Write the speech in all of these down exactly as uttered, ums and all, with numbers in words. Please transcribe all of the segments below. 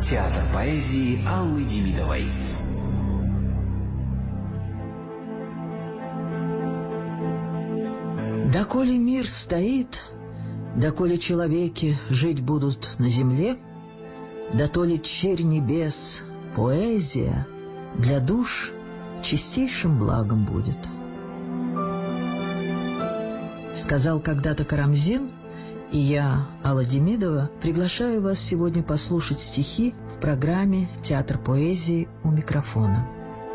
Театр поэзии Аллы Демидовой. Доколе мир стоит, доколе человеки жить будут на земле, дотоле черь небес, поэзия для душ чистейшим благом будет. Сказал когда-то Карамзин, и я, Алла Демидова, приглашаю вас сегодня послушать стихи в программе «Театр поэзии» у микрофона.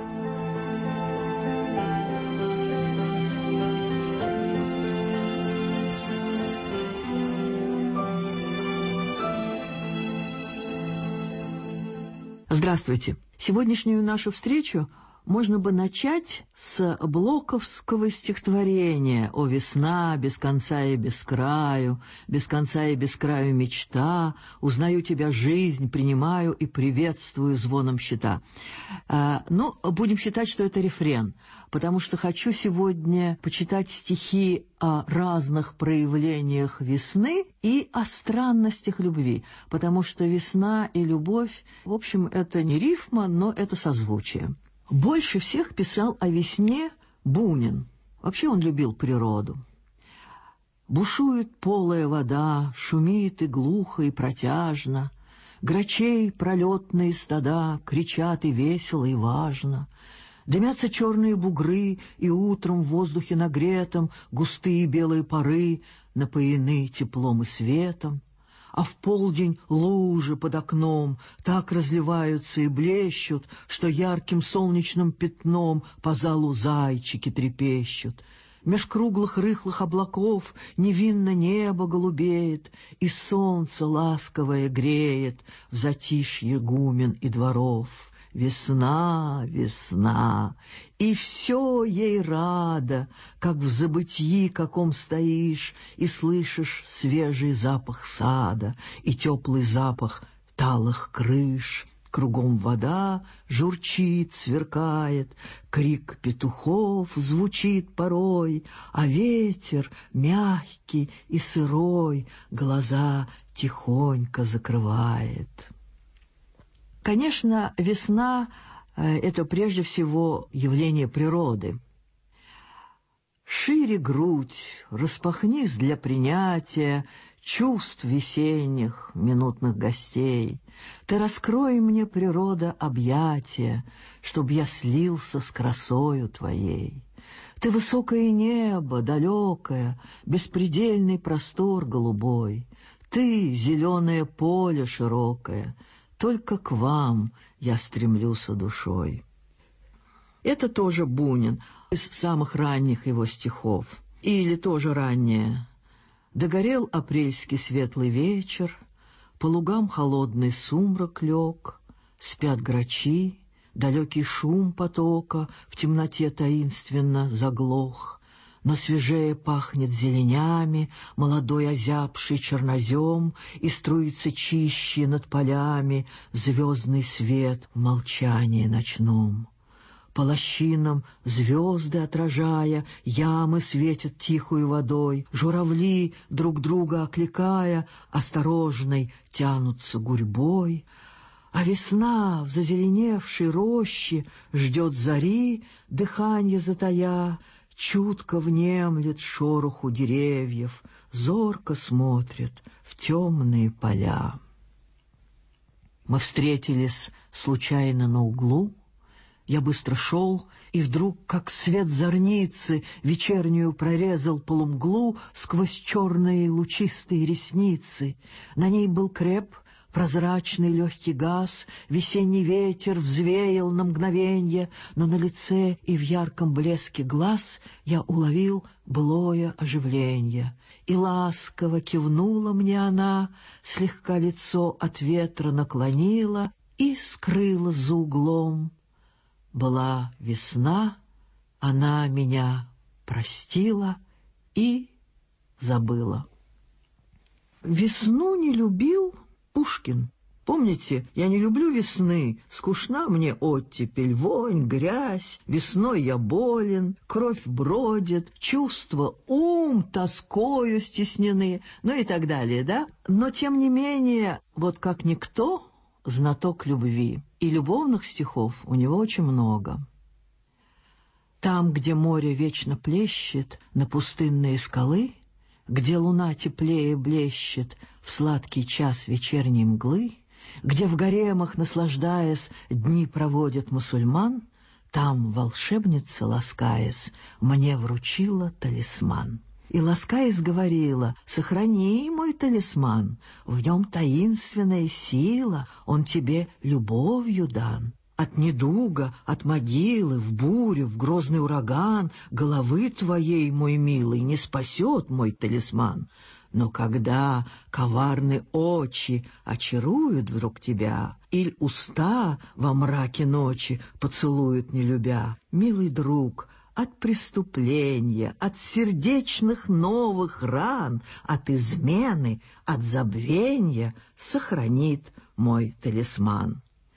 Здравствуйте! Сегодняшнюю нашу встречу можно бы начать с блоковского стихотворения «О весна, без конца и без краю, без конца и без краю мечта, узнаю тебя, жизнь, принимаю и приветствую звоном щита». А, ну, будем считать, что это рефрен, потому что хочу сегодня почитать стихи о разных проявлениях весны и о странностях любви, потому что весна и любовь, в общем, это не рифма, но это созвучие. Больше всех писал о весне Бунин. Вообще он любил природу. Бушует полая вода, шумит и глухо, и протяжно. Грачей пролетные стада кричат и весело, и важно. Дымятся черные бугры, и утром в воздухе нагретом густые белые пары напоены теплом и светом. А в полдень лужи под окном так разливаются и блещут, что ярким солнечным пятном по залу зайчики трепещут. Меж круглых рыхлых облаков невинно небо голубеет, и солнце ласковое греет в затишье гумен и дворов. Весна, весна, и все ей рада, как в забытьи каком стоишь, и слышишь свежий запах сада и теплый запах талых крыш. Кругом вода журчит, сверкает, крик петухов звучит порой, а ветер мягкий и сырой глаза тихонько закрывает. Конечно, весна — это прежде всего явление природы. Шире грудь, распахнись для принятия чувств весенних, минутных гостей. Ты раскрой мне, природа, объятия, чтоб я слился с красою твоей. Ты высокое небо, далекое, беспредельный простор голубой. Ты зеленое поле широкое, только к вам я стремлюсь душой. Это тоже Бунин, из самых ранних его стихов. Или тоже раннее. Догорел апрельский светлый вечер, по лугам холодный сумрак лег, спят грачи, далекий шум потока в темноте таинственно заглох. Но свежее пахнет зеленями молодой озябший чернозем, и струится чище над полями звездный свет в молчании ночном. По лощинам звезды отражая, ямы светят тихою водой, журавли, друг друга окликая, осторожной тянутся гурьбой. А весна в зазеленевшей роще ждет зари, дыханье затая, чутко внемлет шороху деревьев, зорко смотрит в темные поля. Мы встретились случайно на углу. Я быстро шел, и вдруг, как свет зорницы, вечернюю прорезал полумглу сквозь черные лучистые ресницы. На ней был креп, прозрачный легкий газ, весенний ветер взвеял на мгновенье, но на лице и в ярком блеске глаз я уловил былое оживление. И ласково кивнула мне она, слегка лицо от ветра наклонила и скрыла за углом. Была весна, она меня простила и забыла. Весну не любил Пушкин. Помните, я не люблю весны, скучна мне оттепель, вонь, грязь, весной я болен, кровь бродит, чувства, ум тоскою стеснены, ну и так далее, да? Но, тем не менее, вот как никто, знаток любви, и любовных стихов у него очень много. Там, где море вечно плещет на пустынные скалы, где луна теплее блещет в сладкий час вечерней мглы, где в гаремах, наслаждаясь, дни проводят мусульман, там волшебница, ласкаясь, мне вручила талисман. И, ласкаясь, говорила: «Сохрани мой талисман, в нем таинственная сила, он тебе любовью дан. От недуга, от могилы, в бурю, в грозный ураган головы твоей, мой милый, не спасет мой талисман. Но когда коварны очи очаруют вдруг тебя, иль уста во мраке ночи поцелуют не любя, милый друг, от преступления, от сердечных новых ран, от измены, от забвенья сохранит мой талисман».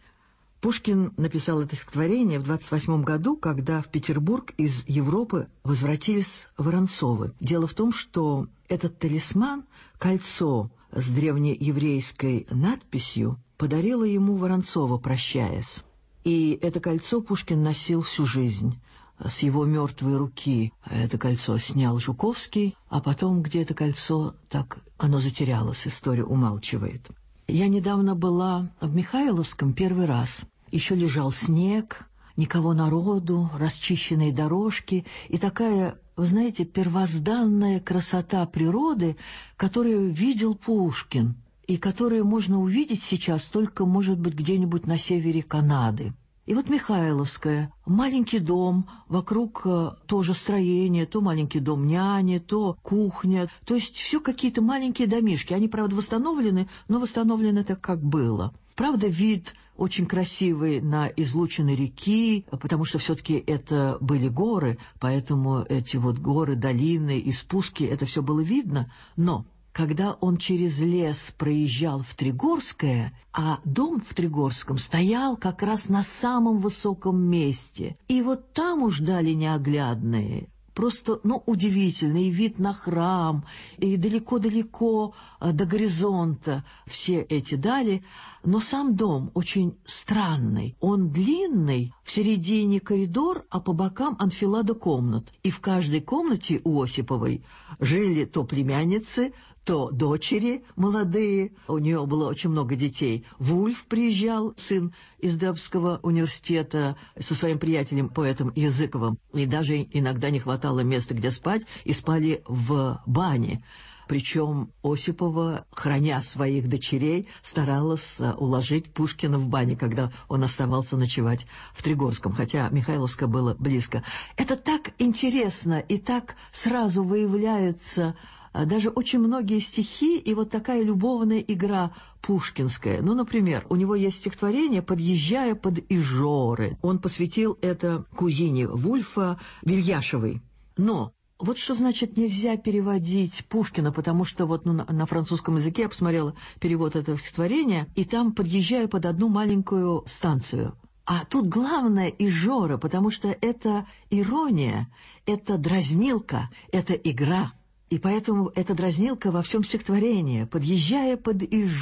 Пушкин написал это стихотворение в двадцать восьмом году, когда в Петербург из Европы возвратились Воронцовы. Дело в том, что этот талисман, кольцо с древнееврейской надписью, подарила ему Воронцова, прощаясь. И это кольцо Пушкин носил всю жизнь. С его мертвой руки это кольцо снял Жуковский, а потом, где это кольцо, так оно затерялось, история умалчивает. Я недавно была в Михайловском первый раз. Еще лежал снег, никого народу, расчищенные дорожки и такая, вы знаете, первозданная красота природы, которую видел Пушкин и которую можно увидеть сейчас только, может быть, где-нибудь на севере Канады. И вот Михайловская, маленький дом, вокруг э, тоже строение, то маленький дом няни, то кухня, то есть все какие-то маленькие домишки. Они, правда, восстановлены, но восстановлены так, как было. Правда, вид очень красивый на излучины реки, потому что все-таки это были горы, поэтому эти вот горы, долины и спуски, это все было видно, но... Когда он через лес проезжал в Тригорское, а дом в Тригорском стоял как раз на самом высоком месте, и вот там уж дали неоглядные, просто, ну, удивительный вид на храм, и далеко-далеко до горизонта все эти дали, но сам дом очень странный, он длинный, в середине коридор, а по бокам анфилада комнат, и в каждой комнате у Осиповой жили то племянницы, то дочери молодые, у нее было очень много детей. Вульф приезжал, сын из Дебского университета, со своим приятелем, поэтом Языковым, и даже иногда не хватало места, где спать, и спали в бане. Причем Осипова, храня своих дочерей, старалась уложить Пушкина в бане, когда он оставался ночевать в Тригорском, хотя Михайловское было близко. Это так интересно, и так сразу выявляются даже очень многие стихи, и вот такая любовная игра пушкинская. Ну, например, у него есть стихотворение «Подъезжая под Ижоры». Он посвятил это кузине Вульфа Вильяшевой. Но вот что значит нельзя переводить Пушкина, потому что вот ну, на, на французском языке я посмотрела перевод этого стихотворения, и там «подъезжая под одну маленькую станцию». А тут главное Ижора, потому что это ирония, это дразнилка, это игра. И поэтому эта дразнилка во всем стихотворении. «Подъезжая под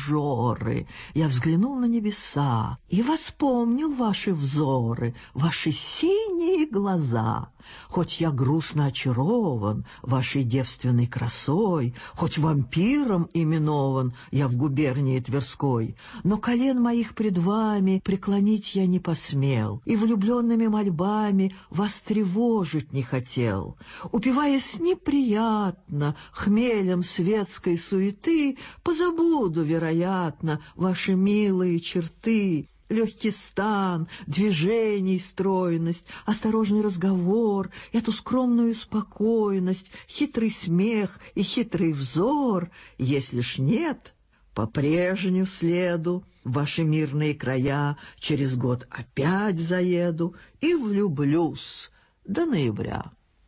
Ижоры, я взглянул на небеса и воспомнил ваши взоры, ваши синие глаза. Хоть я грустно очарован вашей девственной красой, хоть вампиром именован я в губернии Тверской, но колен моих пред вами преклонить я не посмел, и влюбленными мольбами вас тревожить не хотел. Упиваясь неприятно хмелем светской суеты, позабуду, вероятно, ваши милые черты». Легкий стан, движений стройность, осторожный разговор, эту скромную спокойность, хитрый смех и хитрый взор. Если ж нет, по прежнему следу в ваши мирные края через год опять заеду и влюблюсь до ноября.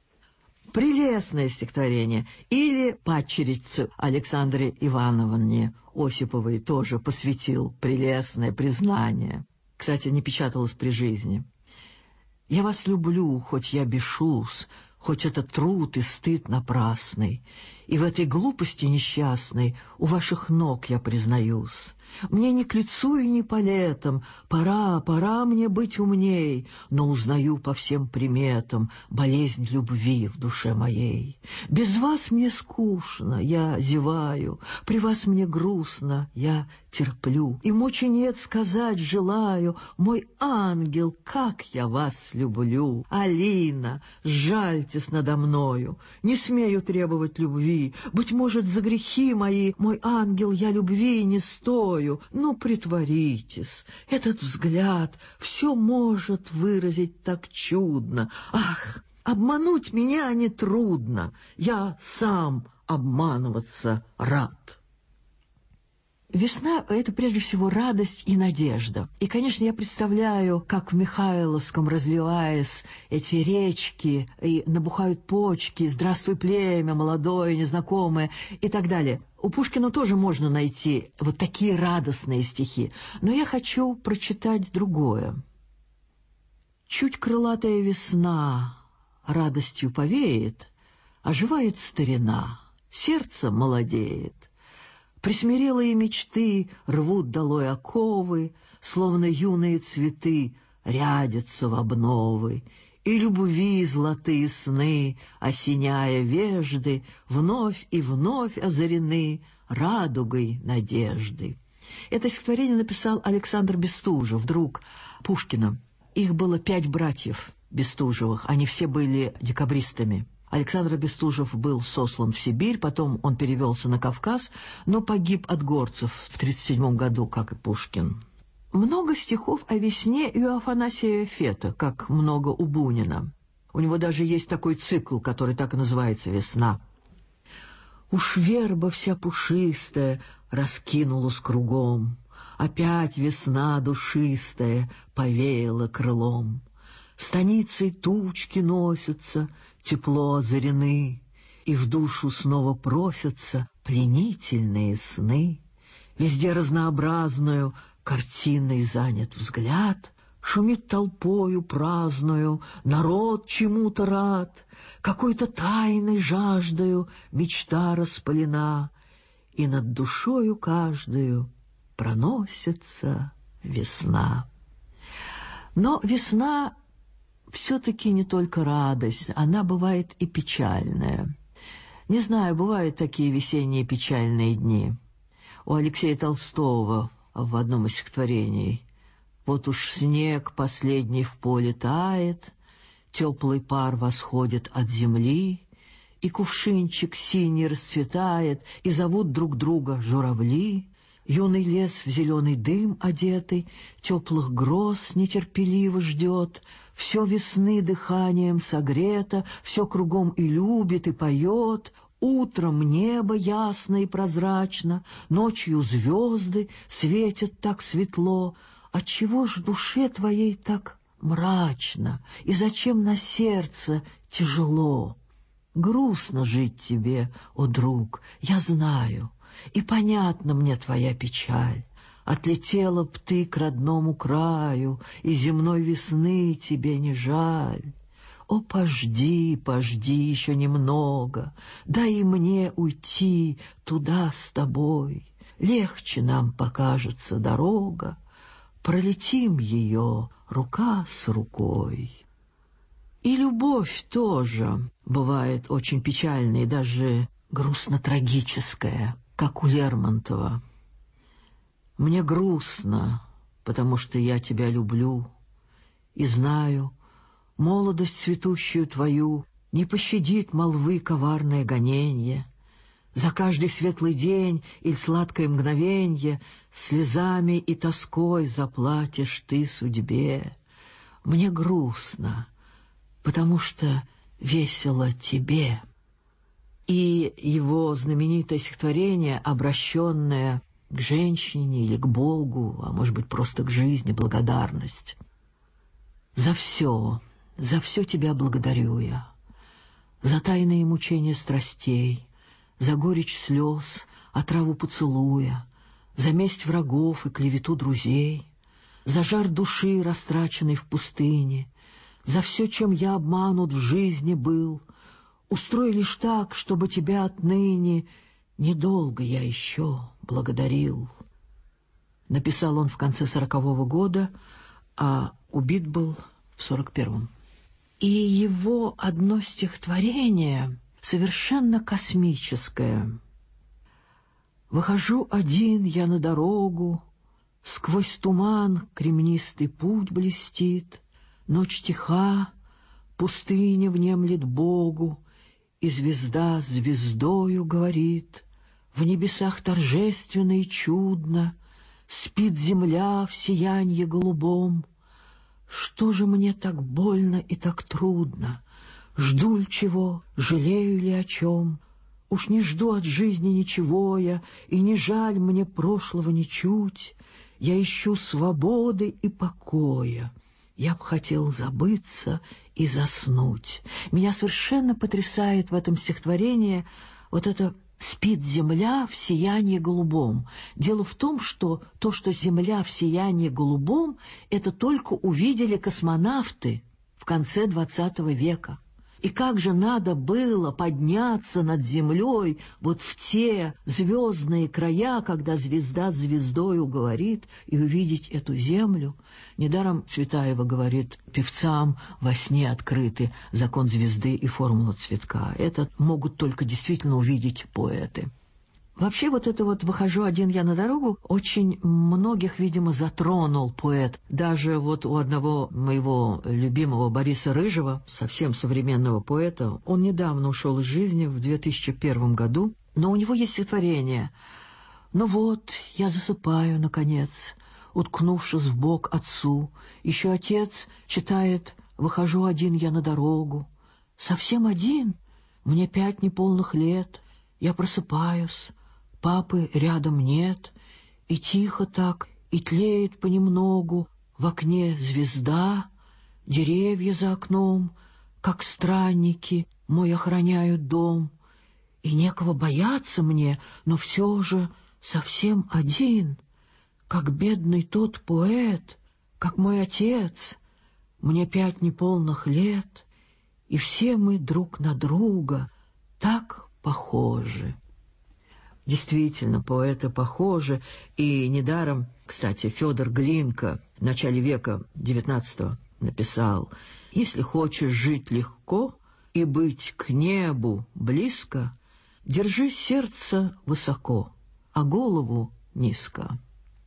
Прелестное стихотворение. Или падчерицу Александре Ивановне Осиповой тоже посвятил прелестное признание. Кстати, не печаталось при жизни. «Я вас люблю, хоть я бешусь, хоть это труд и стыд напрасный, И в этой глупости несчастной у ваших ног я признаюсь. Мне не к лицу и не по летам, пора, пора мне быть умней, но узнаю по всем приметам болезнь любви в душе моей. Без вас мне скучно, я зеваю, при вас мне грустно, я терплю. И мочи нет сказать желаю, мой ангел, как я вас люблю. Алина, жальтесь надо мною, не смею требовать любви, быть может, за грехи мои, мой ангел, я любви не стою. Ну, притворитесь, этот взгляд все может выразить так чудно. Ах, обмануть меня нетрудно, я сам обманываться рад. Весна — это прежде всего радость и надежда. И, конечно, я представляю, как в Михайловском, разливаясь, эти речки, и набухают почки, «Здравствуй, племя, молодое, незнакомое» и так далее. У Пушкина тоже можно найти вот такие радостные стихи, но я хочу прочитать другое. Чуть крылатая весна радостью повеет, оживает старина, сердце молодеет. Присмирелые мечты рвут долой оковы, словно юные цветы рядятся в обновы, и любви золотые сны, осеняя вежды, вновь и вновь озарены радугой надежды. Это стихотворение написал Александр Бестужев, друг Пушкина. Их было пять братьев Бестужевых, они все были декабристами. Александр Бестужев был сослан в Сибирь, потом он перевелся на Кавказ, но погиб от горцев в тридцать седьмом году, как и Пушкин. Много стихов о весне и у Афанасия Фета, как много у Бунина. У него даже есть такой цикл, который так и называется «Весна». Уж верба вся пушистая раскинулась кругом, опять весна душистая повеяла крылом. Станицей тучки носятся, тепло озарены, и в душу снова просятся пленительные сны. Везде разнообразную картиной занят взгляд, шумит толпою праздную, народ чему-то рад, какой-то тайной жаждою мечта распалена, и над душою каждою проносится весна. Но весна все-таки не только радость, она бывает и печальная. Не знаю, бывают такие весенние печальные дни. У Алексея Толстого в одном из стихотворений: «Вот уж снег последний в поле тает, теплый пар восходит от земли, и кувшинчик синий расцветает, и зовут друг друга журавли. Юный лес в зеленый дым одетый, теплых гроз нетерпеливо ждет, все весны дыханием согрето, все кругом и любит, и поет. Утром небо ясно и прозрачно, ночью звезды светят так светло. Отчего ж душе твоей так мрачно, и зачем на сердце тяжело? Грустно жить тебе, о друг, я знаю, и понятна мне твоя печаль. Отлетела б ты к родному краю, и земной весны тебе не жаль. О, пожди, пожди еще немного, дай и мне уйти туда с тобой. Легче нам покажется дорога, пролетим ее рука с рукой». И любовь тоже бывает очень печальная и даже грустно-трагическая, как у Лермонтова. «Мне грустно, потому что я тебя люблю, и знаю, молодость цветущую твою не пощадит молвы коварное гоненье. За каждый светлый день или сладкое мгновенье слезами и тоской заплатишь ты судьбе. Мне грустно, потому что весело тебе». И его знаменитое стихотворение, обращенное к женщине или к Богу, а может быть просто к жизни, благодарность. «За все, за все тебя благодарю я, за тайные мучения страстей, за горечь слез, отраву поцелуя, за месть врагов и клевету друзей, за жар души, растраченный в пустыне, за все, чем я обманут в жизни был. Устрой лишь так, чтобы тебя отныне недолго я еще благодарил. Написал он в конце сорокового года, а убит был в сорок первом. И его одно стихотворение совершенно космическое. «Выхожу один я на дорогу, сквозь туман кремнистый путь блестит, ночь тиха, пустыня внемлет Богу, и звезда звездою говорит, в небесах торжественно и чудно спит земля в сиянье голубом. Что же мне так больно и так трудно? Жду ли чего, жалею ли о чем? Уж не жду от жизни ничего я, и не жаль мне прошлого ничуть. Я ищу свободы и покоя. Я б хотел забыться и заснуть». Меня совершенно потрясает в этом стихотворении вот это «спит земля в сиянии голубом». Дело в том, что то, что земля в сиянии голубом, это только увидели космонавты в конце двадцатого века. И как же надо было подняться над землей вот в те звездные края, когда звезда звездою говорит, и увидеть эту землю. Недаром Цветаева говорит: певцам во сне открыты закон звезды и формула цветка. Это могут только действительно увидеть поэты. Вообще вот это вот «Выхожу один я на дорогу» очень многих, видимо, затронул поэт. Даже вот у одного моего любимого Бориса Рыжего, совсем современного поэта, он недавно ушел из жизни в две тысячи первом году, но у него есть стихотворение: «Ну вот, я засыпаю, наконец, уткнувшись в бок отцу. Еще отец читает: выхожу один я на дорогу. Совсем один, мне пять неполных лет, я просыпаюсь». Папы рядом нет, и тихо так, и тлеет понемногу в окне звезда, деревья за окном, как странники, мой охраняют дом. И некого бояться мне, но все же совсем один, как бедный тот поэт, как мой отец. Мне пять неполных лет, и все мы друг на друга так похожи. Действительно, поэты похожи, и недаром, кстати, Федор Глинка в начале века девятнадцатого написал: «Если хочешь жить легко и быть к небу близко, держи сердце высоко, а голову низко».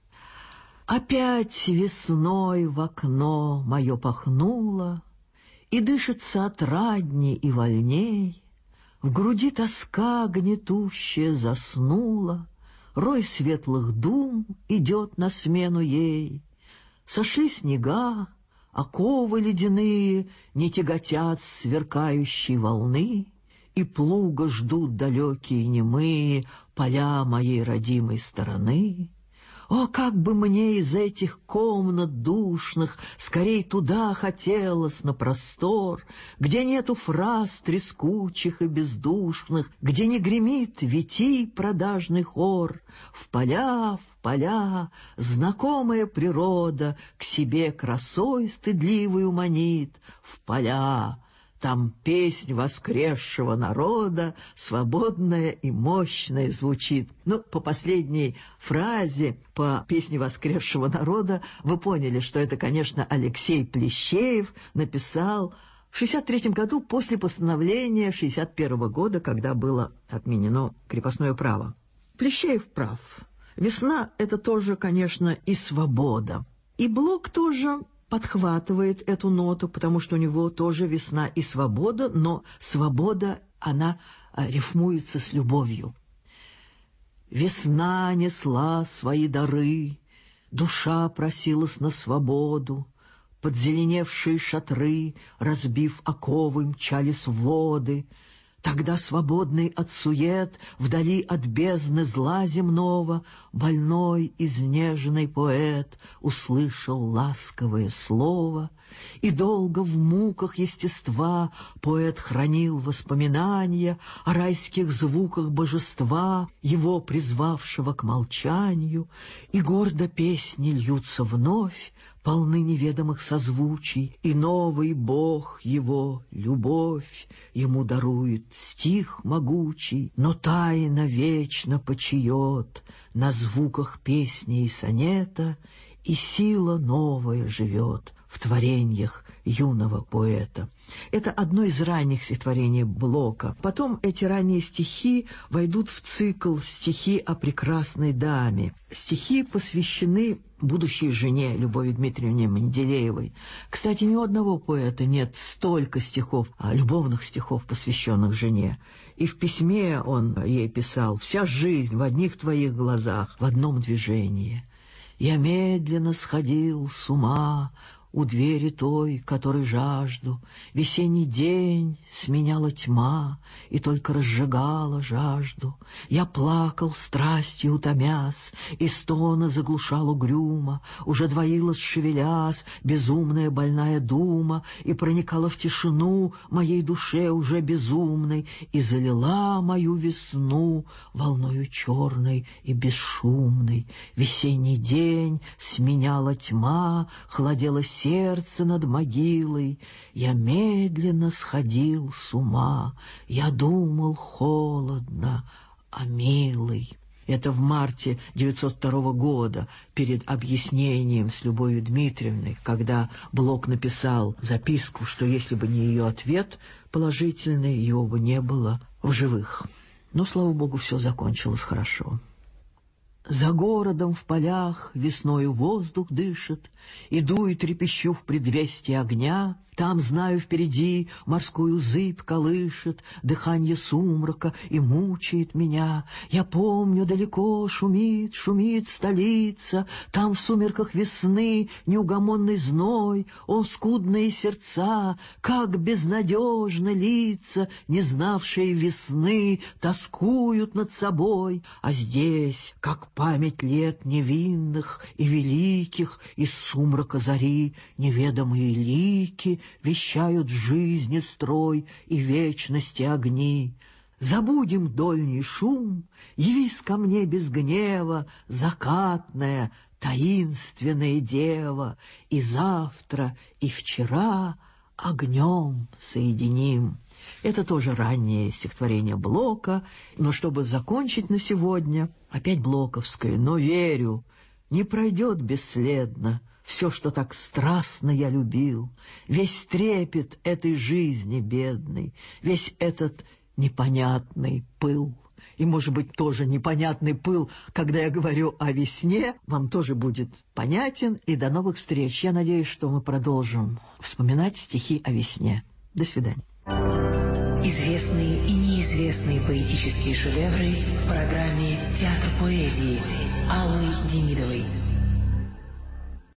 Опять весной в окно мое пахнуло, и дышится отрадней и вольней. В груди тоска гнетущая заснула, рой светлых дум идет на смену ей. Сошли снега, оковы ледяные не тяготят сверкающей волны, и плуга ждут далекие немые поля моей родимой стороны. О, как бы мне из этих комнат душных скорей туда хотелось, на простор, где нету фраз трескучих и бездушных, где не гремит витий продажный хор. В поля, в поля знакомая природа к себе красой стыдливую манит. В поля там песнь воскресшего народа, свободная и мощная, звучит. Ну, по последней фразе, по песне воскресшего народа, вы поняли, что это, конечно, Алексей Плещеев написал в шестьдесят третьем году после постановления шестьдесят первого года, когда было отменено крепостное право. Плещеев прав. Весна — это тоже, конечно, и свобода. И Блок тоже подхватывает эту ноту, потому что у него тоже весна и свобода, но свобода, она рифмуется с любовью. Весна несла свои дары, душа просилась на свободу, подзеленевшие шатры, разбив оковы, мчались в воды. Тогда, свободный от сует, вдали от бездны зла земного, больной, изнеженный поэт услышал ласковое слово И долго в муках естества поэт хранил воспоминания о райских звуках божества, его призвавшего к молчанию, и гордо песни льются вновь, полны неведомых созвучий, и новый бог его, любовь, ему дарует стих могучий, но тайна вечно почиет на звуках песни и сонета, и сила новая живет в творениях юного поэта. Это одно из ранних стихотворений Блока. Потом эти ранние стихи войдут в цикл «Стихи о прекрасной даме». Стихи посвящены будущей жене Любови Дмитриевне Менделеевой. Кстати, ни у одного поэта нет столько стихов, а любовных стихов, посвященных жене. И в письме он ей писал: «Вся жизнь в одних твоих глазах, в одном движении. Я медленно сходил с ума у двери той, которой жажду. Весенний день сменяла тьма и только разжигала жажду. Я плакал страстью утомясь, и стоны заглушал угрюмо. Уже двоилась, шевелясь, безумная больная дума, и проникала в тишину моей душе уже безумной, и залила мою весну волною черной и бесшумной. Весенний день сменяла тьма, холодело сердце над могилой. Я медленно сходил с ума, я думал холодно о милой». Это в марте девятьсот второго года, перед объяснением с Любовью Дмитриевной, когда Блок написал записку, что если бы не ее ответ положительный, его бы не было в живых. Но, слава богу, все закончилось хорошо. За городом в полях весною воздух дышит, иду и трепещу в предвестии огня. Там, знаю, впереди морскую зыбь колышет, дыхание сумрака и мучает меня. Я помню, далеко шумит, шумит столица, там в сумерках весны неугомонный зной. О, скудные сердца, как безнадежно лица, не знавшие весны, тоскуют над собой. А здесь, как память лет невинных и великих, из сумрака зари неведомые лики вещают жизни строй и вечности огни. Забудем дольний шум, явись ко мне без гнева, закатная, таинственная дева, и завтра, и вчера огнем соединим. Это тоже раннее стихотворение Блока, но чтобы закончить на сегодня, опять блоковское: «Но верю, не пройдет бесследно все, что так страстно я любил, весь трепет этой жизни бедной, весь этот непонятный пыл». И, может быть, тоже непонятный пыл, когда я говорю о весне, вам тоже будет понятен. И до новых встреч. Я надеюсь, что мы продолжим вспоминать стихи о весне. До свидания. Известные и неизвестные поэтические шедевры в программе «Театр поэзии» Аллы Демидовой.